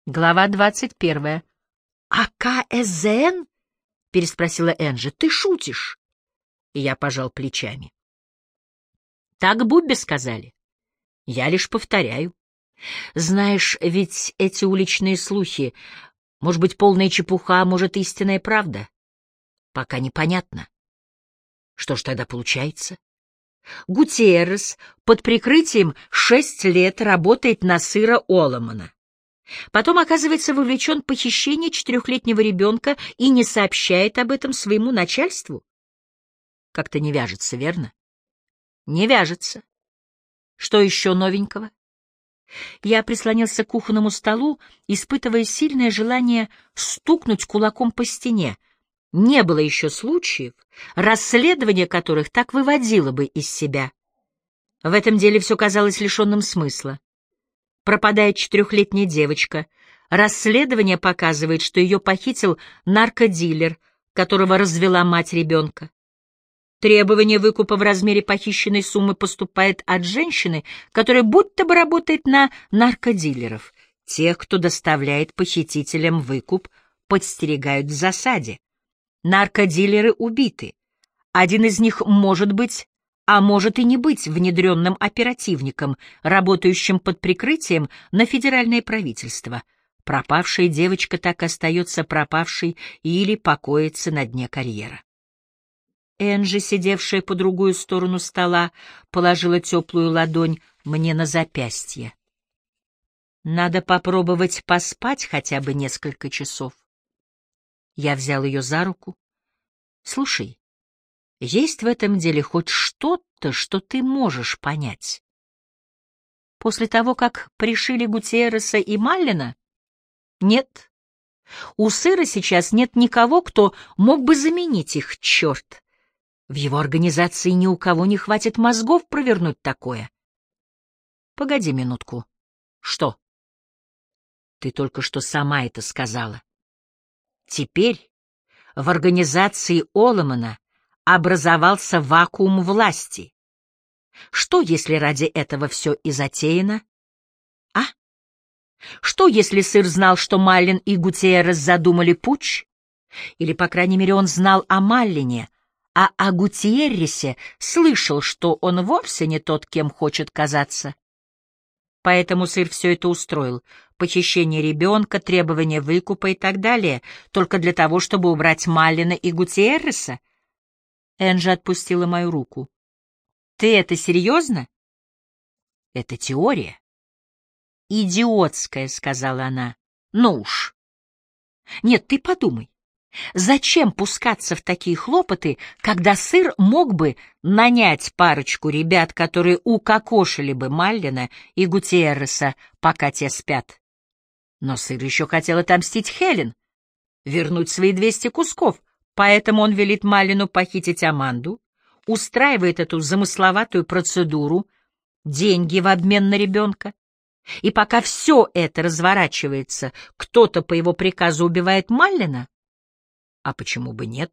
Глава 21. «А КСЗН?» — переспросила Энджи. «Ты шутишь?» И я пожал плечами. «Так Буббе сказали. Я лишь повторяю. Знаешь, ведь эти уличные слухи, может быть, полная чепуха, а может, истинная правда? Пока непонятно. Что ж тогда получается? Гутиеррес под прикрытием 6 лет работает на сыра Оломана. Потом оказывается вовлечен в похищение 4-летнего ребенка и не сообщает об этом своему начальству? Как-то не вяжется, верно? Не вяжется. Что еще новенького? Я прислонился к кухонному столу, испытывая сильное желание стукнуть кулаком по стене. Не было еще случаев, расследование которых так выводило бы из себя. В этом деле все казалось лишенным смысла. Пропадает 4-летняя девочка. Расследование показывает, что ее похитил наркодилер, которого развела мать ребенка. Требование выкупа в размере похищенной суммы поступает от женщины, которая будто бы работает на наркодилеров. Тех, кто доставляет похитителям выкуп, подстерегают в засаде. Наркодилеры убиты. Один из них может быть, а может и не быть внедренным оперативником, работающим под прикрытием на федеральное правительство. Пропавшая девочка так остается пропавшей или покоится на дне карьера. Энджи, сидевшая по другую сторону стола, положила теплую ладонь мне на запястье. Надо попробовать поспать хотя бы несколько часов. Я взял ее за руку. Слушай, есть в этом деле хоть что-то, что ты можешь понять? После того, как пришили Гутиерреса и Маллина? Нет. У сыра сейчас нет никого, кто мог бы заменить их, черт. В его организации ни у кого не хватит мозгов провернуть такое. Погоди минутку. Что? Ты только что сама это сказала. Теперь в организации Оломана образовался вакуум власти. Что, если ради этого все и затеяно? А? Что, если сыр знал, что Маллин и Гутиеррес задумали путч? Или, по крайней мере, он знал о Маллине, а о Гутиерресе слышал, что он вовсе не тот, кем хочет казаться. Поэтому сыр все это устроил. Похищение ребенка, требование выкупа и так далее, только для того, чтобы убрать Маллина и Гутиерреса? Энджи отпустила мою руку. Ты это серьезно? Это теория. Идиотская, сказала она. Ну уж. Нет, ты подумай. Зачем пускаться в такие хлопоты, когда сыр мог бы нанять парочку ребят, которые укокошили бы Маллина и Гутиерреса, пока те спят? Но сыр еще хотел отомстить Хелен, вернуть свои 200 кусков, поэтому он велит Маллину похитить Аманду, устраивает эту замысловатую процедуру, деньги в обмен на ребенка. И пока все это разворачивается, кто-то по его приказу убивает Маллина? А почему бы нет?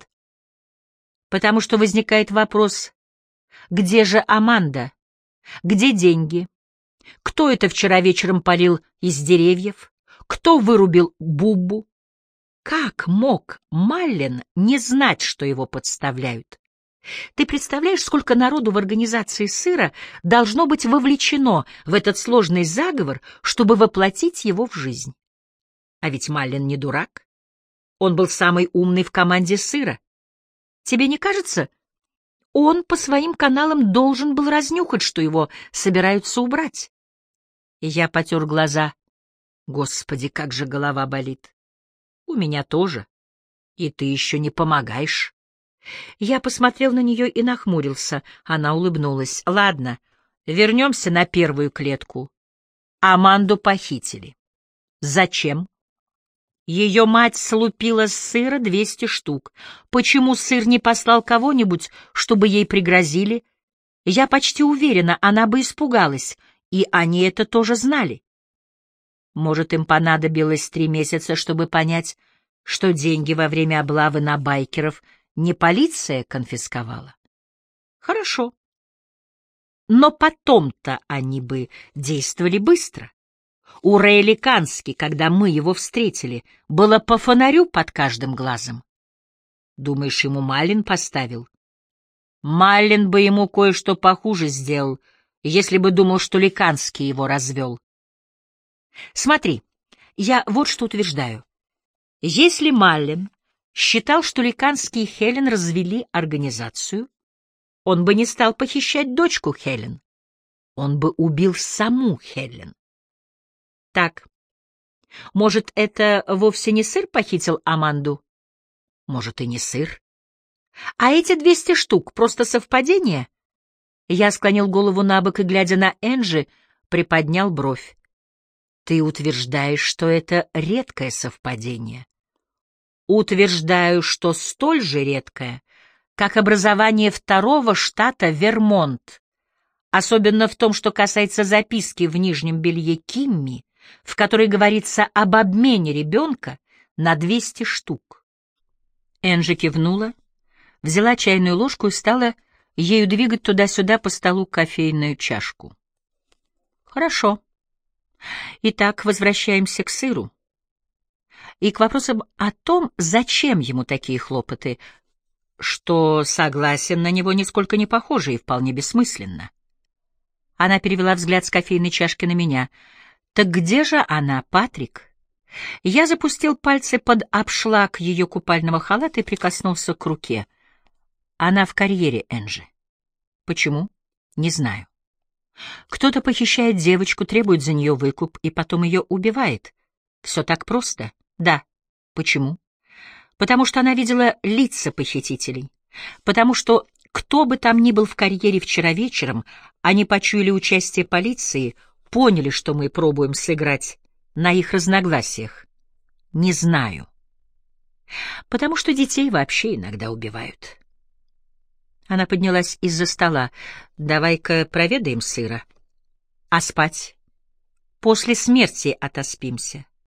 Потому что возникает вопрос, где же Аманда? Где деньги? Кто это вчера вечером палил из деревьев? Кто вырубил Буббу? Как мог Маллин не знать, что его подставляют? Ты представляешь, сколько народу в организации сыра должно быть вовлечено в этот сложный заговор, чтобы воплотить его в жизнь? А ведь Маллин не дурак. Он был самый умный в команде сыра. Тебе не кажется, он по своим каналам должен был разнюхать, что его собираются убрать? И я потер глаза. Господи, как же голова болит. У меня тоже. И ты еще не помогаешь. Я посмотрел на нее и нахмурился. Она улыбнулась. Ладно, вернемся на первую клетку. Аманду похитили. Зачем? Ее мать слупила с сыра 200 штук. Почему сыр не послал кого-нибудь, чтобы ей пригрозили? Я почти уверена, она бы испугалась, и они это тоже знали. Может, им понадобилось 3 месяца, чтобы понять, что деньги во время облавы на байкеров не полиция конфисковала? Хорошо. Но потом-то они бы действовали быстро. У Рейли Кански, когда мы его встретили, было по фонарю под каждым глазом. Думаешь, ему Маллин поставил? Маллин бы ему кое-что похуже сделал, если бы думал, что Ликанский его развел. Смотри, я вот что утверждаю. Если Маллин считал, что Ликанский и Хелен развели организацию, он бы не стал похищать дочку Хелен. Он бы убил саму Хелен. Так, может, это вовсе не сыр похитил Аманду? Может, и не сыр. А эти 200 штук — просто совпадение? Я склонил голову набок и, глядя на Энджи, приподнял бровь. Ты утверждаешь, что это редкое совпадение. Утверждаю, что столь же редкое, как образование второго штата Вермонт, особенно в том, что касается записки в нижнем белье Кимми, в которой говорится об обмене ребенка на 200 штук. Энджи кивнула, взяла чайную ложку и стала ею двигать туда-сюда по столу кофейную чашку. Хорошо. Итак, возвращаемся к сыру. И к вопросам о том, зачем ему такие хлопоты, что, согласен, на него нисколько не похоже и вполне бессмысленно. Она перевела взгляд с кофейной чашки на меня. «Так где же она, Патрик?» Я запустил пальцы под обшлаг ее купального халата и прикоснулся к руке. «Она в карьере, Энджи». «Почему?» «Не знаю. Кто-то похищает девочку, требует за нее выкуп и потом ее убивает. Все так просто?» «Да». «Почему?» «Потому что она видела лица похитителей. Потому что кто бы там ни был в карьере вчера вечером, они почуяли участие полиции, поняли, что мы пробуем сыграть на их разногласиях. Не знаю. Потому что детей вообще иногда убивают». Она поднялась из-за стола. «Давай-ка проведаем сыра. А спать? После смерти отоспимся.